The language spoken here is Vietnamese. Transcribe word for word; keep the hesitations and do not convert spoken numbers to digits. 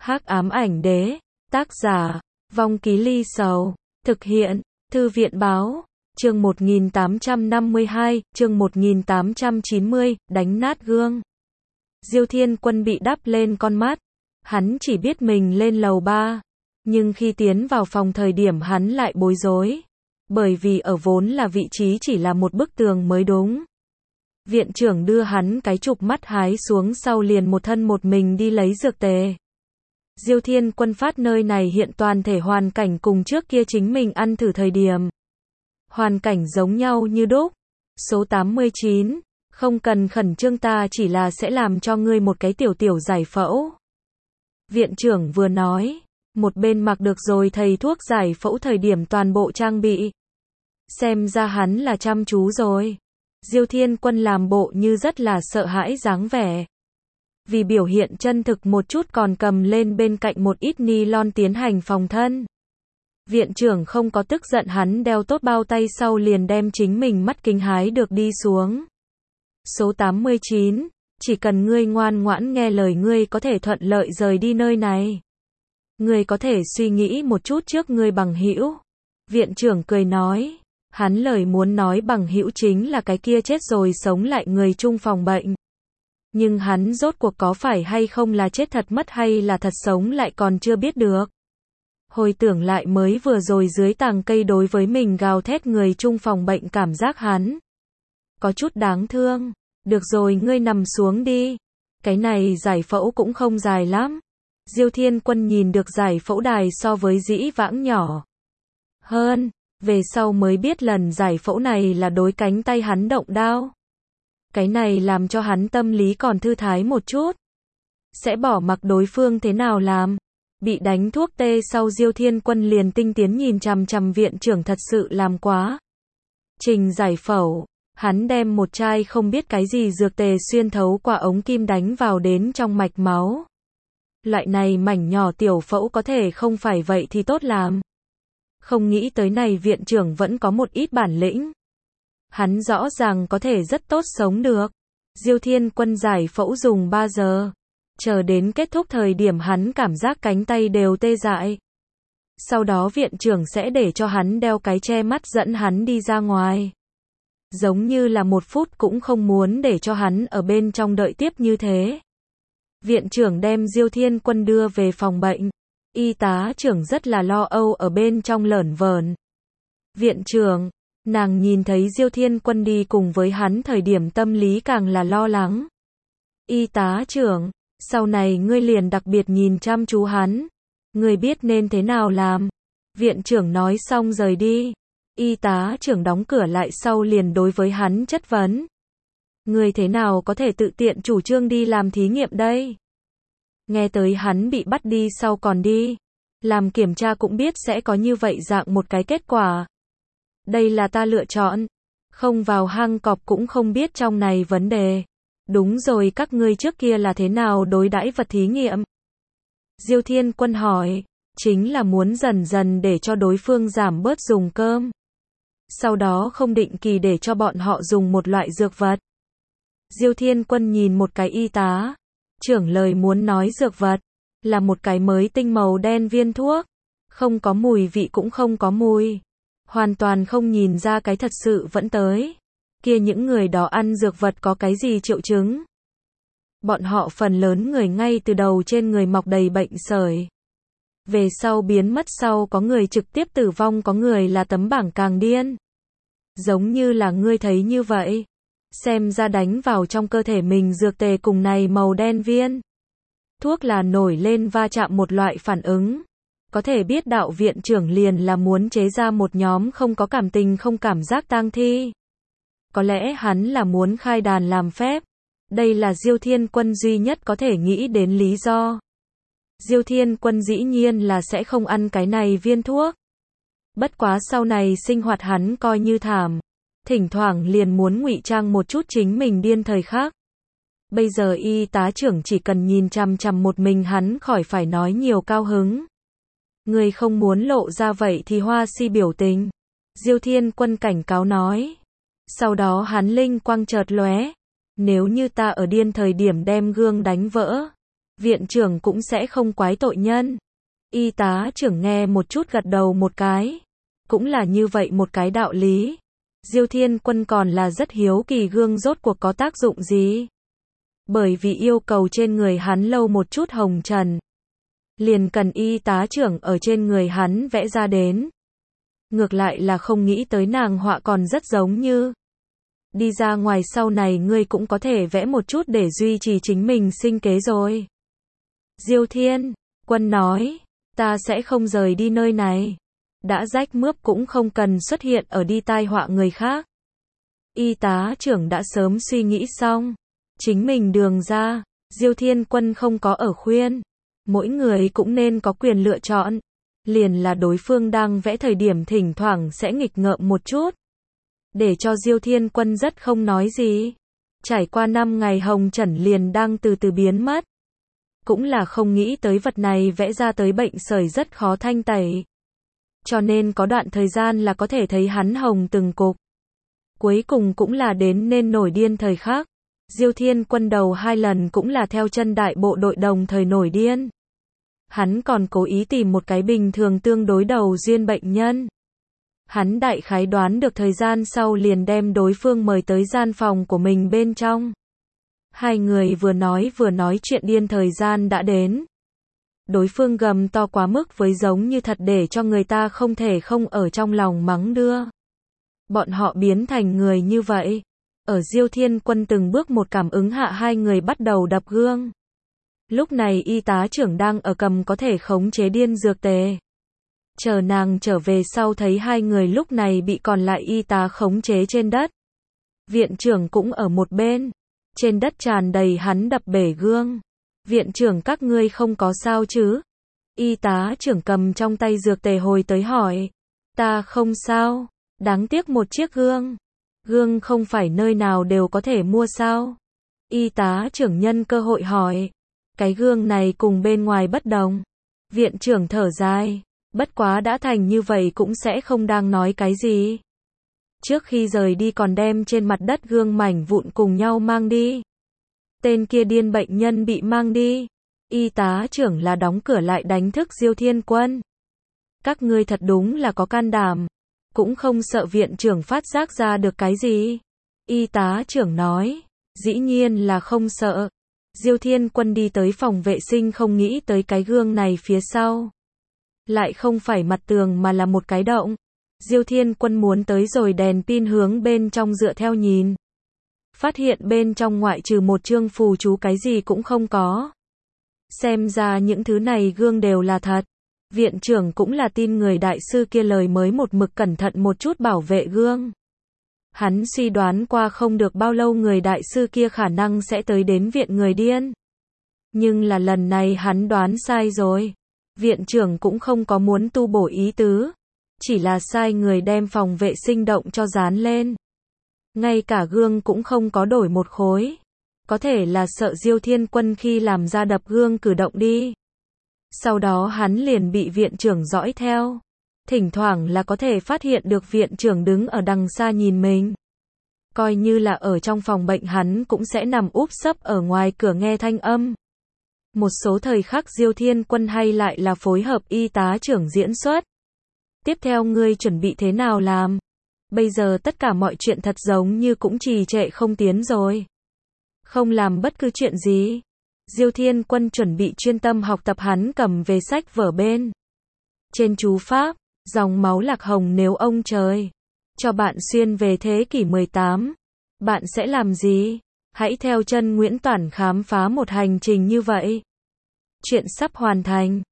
Hắc ám ảnh đế, tác giả, Vong Ký Ly Sầu, thực hiện, Thư viện báo, chương một nghìn tám trăm năm mươi hai, chương một nghìn tám trăm chín mươi, đánh nát gương. Diêu Thiên Quân bị đắp lên con mắt, hắn chỉ biết mình lên lầu ba, nhưng khi tiến vào phòng thời điểm hắn lại bối rối, bởi vì ở vốn là vị trí chỉ là một bức tường mới đúng. Viện trưởng đưa hắn cái chụp mắt hái xuống sau liền một thân một mình đi lấy dược tề. Diêu Thiên Quân phát nơi này hiện toàn thể hoàn cảnh cùng trước kia chính mình ăn thử thời điểm. Hoàn cảnh giống nhau như đúc. Số tám mươi chín, không cần khẩn trương, ta chỉ là sẽ làm cho ngươi một cái tiểu tiểu giải phẫu. Viện trưởng vừa nói, một bên mặc được rồi thầy thuốc giải phẫu thời điểm toàn bộ trang bị. Xem ra hắn là chăm chú rồi. Diêu Thiên Quân làm bộ như rất là sợ hãi dáng vẻ. Vì biểu hiện chân thực một chút còn cầm lên bên cạnh một ít nylon tiến hành phòng thân. Viện trưởng không có tức giận, hắn đeo tốt bao tay sau liền đem chính mình mắt kính hái được đi xuống. Số tám mươi chín, chỉ cần ngươi ngoan ngoãn nghe lời ngươi có thể thuận lợi rời đi nơi này. Ngươi có thể suy nghĩ một chút trước ngươi bằng hữu. Viện trưởng cười nói, hắn lời muốn nói bằng hữu chính là cái kia chết rồi sống lại người chung phòng bệnh. Nhưng hắn rốt cuộc có phải hay không là chết thật mất hay là thật sống lại còn chưa biết được. Hồi tưởng lại mới vừa rồi dưới tàng cây đối với mình gào thét người chung phòng bệnh, cảm giác hắn có chút đáng thương. Được rồi, ngươi nằm xuống đi. Cái này giải phẫu cũng không dài lắm. Diêu Thiên Quân nhìn được giải phẫu đài so với dĩ vãng nhỏ hơn. Về sau mới biết lần giải phẫu này là đối cánh tay hắn động đao. Cái này làm cho hắn tâm lý còn thư thái một chút. Sẽ bỏ mặc đối phương thế nào làm. Bị đánh thuốc tê sau Diêu Thiên Quân liền tinh tiến nhìn chằm chằm viện trưởng, thật sự làm quá. Trình giải phẫu, hắn đem một chai không biết cái gì dược tề xuyên thấu qua ống kim đánh vào đến trong mạch máu. Loại này mảnh nhỏ tiểu phẫu có thể không phải vậy thì tốt làm. Không nghĩ tới này viện trưởng vẫn có một ít bản lĩnh. Hắn rõ ràng có thể rất tốt sống được. Diêu Thiên Quân giải phẫu dùng ba giờ. Chờ đến kết thúc thời điểm hắn cảm giác cánh tay đều tê dại. Sau đó viện trưởng sẽ để cho hắn đeo cái che mắt dẫn hắn đi ra ngoài. Giống như là một phút cũng không muốn để cho hắn ở bên trong đợi tiếp như thế. Viện trưởng đem Diêu Thiên Quân đưa về phòng bệnh. Y tá trưởng rất là lo âu ở bên trong lởn vởn. Viện trưởng, nàng nhìn thấy Diêu Thiên Quân đi cùng với hắn thời điểm tâm lý càng là lo lắng. Y tá trưởng, sau này ngươi liền đặc biệt nhìn chăm chú hắn. Ngươi biết nên thế nào làm. Viện trưởng nói xong rời đi. Y tá trưởng đóng cửa lại sau liền đối với hắn chất vấn. Ngươi thế nào có thể tự tiện chủ trương đi làm thí nghiệm đây? Nghe tới hắn bị bắt đi sau còn đi làm kiểm tra cũng biết sẽ có như vậy dạng một cái kết quả. Đây là ta lựa chọn. Không vào hang cọp cũng không biết trong này vấn đề. Đúng rồi, các ngươi trước kia là thế nào đối đãi vật thí nghiệm? Diêu Thiên Quân hỏi. Chính là muốn dần dần để cho đối phương giảm bớt dùng cơm. Sau đó không định kỳ để cho bọn họ dùng một loại dược vật. Diêu Thiên Quân nhìn một cái y tá. Trưởng lời muốn nói dược vật là một cái mới tinh màu đen viên thuốc. Không có mùi vị cũng không có mùi. Hoàn toàn không nhìn ra cái thật sự vẫn tới. Kia những người đó ăn dược vật có cái gì triệu chứng? Bọn họ phần lớn người ngay từ đầu trên người mọc đầy bệnh sởi. Về sau biến mất, sau có người trực tiếp tử vong, có người là tấm bảng càng điên. Giống như là ngươi thấy như vậy. Xem ra đánh vào trong cơ thể mình dược tề cùng này màu đen viên thuốc là nổi lên va chạm một loại phản ứng. Có thể biết đạo viện trưởng liền là muốn chế ra một nhóm không có cảm tình không cảm giác tang thi. Có lẽ hắn là muốn khai đàn làm phép. Đây là Diêu Thiên Quân duy nhất có thể nghĩ đến lý do. Diêu Thiên Quân dĩ nhiên là sẽ không ăn cái này viên thuốc. Bất quá sau này sinh hoạt hắn coi như thảm. Thỉnh thoảng liền muốn ngụy trang một chút chính mình điên thời khác. Bây giờ y tá trưởng chỉ cần nhìn chằm chằm một mình hắn khỏi phải nói nhiều cao hứng. Người không muốn lộ ra vậy thì hoa si biểu tình. Diêu Thiên Quân cảnh cáo nói. Sau đó hắn linh quang chợt lóe. Nếu như ta ở điên thời điểm đem gương đánh vỡ. viện trưởng cũng sẽ không quái tội nhân. Y tá trưởng nghe một chút gật đầu một cái. Cũng là như vậy một cái đạo lý. Diêu Thiên Quân còn là rất hiếu kỳ gương rốt cuộc có tác dụng gì. Bởi vì yêu cầu trên người hắn lâu một chút hồng trần. Liền cần y tá trưởng ở trên người hắn vẽ ra đến. Ngược lại là không nghĩ tới nàng họa còn rất giống như. Đi ra ngoài sau này ngươi cũng có thể vẽ một chút để duy trì chính mình sinh kế rồi. Diêu Thiên Quân nói, ta sẽ không rời đi nơi này. Đã rách mướp cũng không cần xuất hiện ở đi tai họa người khác. Y tá trưởng đã sớm suy nghĩ xong. Chính mình đường ra, Diêu Thiên Quân không có ở khuyên. Mỗi người cũng nên có quyền lựa chọn. Liền là đối phương đang vẽ thời điểm thỉnh thoảng sẽ nghịch ngợm một chút. Để cho Diêu Thiên Quân rất không nói gì. Trải qua năm ngày hồng trần liền đang từ từ biến mất. Cũng là không nghĩ tới vật này vẽ ra tới bệnh sởi rất khó thanh tẩy. Cho nên có đoạn thời gian là có thể thấy hắn hồng từng cục. Cuối cùng cũng là đến nên nổi điên thời khắc. Diêu Thiên Quân đầu hai lần cũng là theo chân đại bộ đội đồng thời nổi điên. Hắn còn cố ý tìm một cái bình thường tương đối đầu duyên bệnh nhân. Hắn đại khái đoán được thời gian sau liền đem đối phương mời tới gian phòng của mình bên trong. Hai người vừa nói vừa nói chuyện điên thời gian đã đến. Đối phương gầm to quá mức với giống như thật để cho người ta không thể không ở trong lòng mắng đưa. Bọn họ biến thành người như vậy. Ở Diêu Thiên Quân từng bước một cảm ứng hạ hai người bắt đầu đập gương. Lúc này y tá trưởng đang ở cầm có thể khống chế điên dược tề. Chờ nàng trở về sau thấy hai người lúc này bị còn lại y tá khống chế trên đất. Viện trưởng cũng ở một bên. Trên đất tràn đầy hắn đập bể gương. Viện trưởng các ngươi không có sao chứ? Y tá trưởng cầm trong tay dược tề hồi tới hỏi. Ta không sao. Đáng tiếc một chiếc gương. Gương không phải nơi nào đều có thể mua sao? Y tá trưởng nhân cơ hội hỏi. Cái gương này cùng bên ngoài bất đồng. Viện trưởng thở dài. Bất quá đã thành như vậy cũng sẽ không đang nói cái gì. Trước khi rời đi còn đem trên mặt đất gương mảnh vụn cùng nhau mang đi. Tên kia điên bệnh nhân bị mang đi. Y tá trưởng là đóng cửa lại đánh thức Diêu Thiên Quân. Các ngươi thật đúng là có can đảm. Cũng không sợ viện trưởng phát giác ra được cái gì. Y tá trưởng nói. Dĩ nhiên là không sợ. Diêu Thiên Quân đi tới phòng vệ sinh không nghĩ tới cái gương này phía sau. Lại không phải mặt tường mà là một cái động. Diêu Thiên Quân muốn tới rồi đèn pin hướng bên trong dựa theo nhìn. Phát hiện bên trong ngoại trừ một chương phù chú cái gì cũng không có. Xem ra những thứ này gương đều là thật. Viện trưởng cũng là tin người đại sư kia lời mới một mực cẩn thận một chút bảo vệ gương. Hắn suy đoán qua không được bao lâu người đại sư kia khả năng sẽ tới đến viện người điên. Nhưng là lần này hắn đoán sai rồi. Viện trưởng cũng không có muốn tu bổ ý tứ. Chỉ là sai người đem phòng vệ sinh động cho dán lên. Ngay cả gương cũng không có đổi một khối. Có thể là sợ Diêu Thiên Quân khi làm ra đập gương cử động đi. Sau đó hắn liền bị viện trưởng dõi theo. Thỉnh thoảng là có thể phát hiện được viện trưởng đứng ở đằng xa nhìn mình. Coi như là ở trong phòng bệnh hắn cũng sẽ nằm úp sấp ở ngoài cửa nghe thanh âm. Một số thời khắc Diêu Thiên Quân hay lại là phối hợp y tá trưởng diễn xuất. Tiếp theo ngươi chuẩn bị thế nào làm? Bây giờ tất cả mọi chuyện thật giống như cũng trì trệ không tiến rồi. Không làm bất cứ chuyện gì. Diêu Thiên Quân chuẩn bị chuyên tâm học tập hắn cầm về sách vở bên. Trên chú pháp, dòng máu lạc hồng nếu ông trời cho bạn xuyên về thế kỷ mười tám, bạn sẽ làm gì? Hãy theo chân Nguyễn Toản khám phá một hành trình như vậy. Chuyện sắp hoàn thành.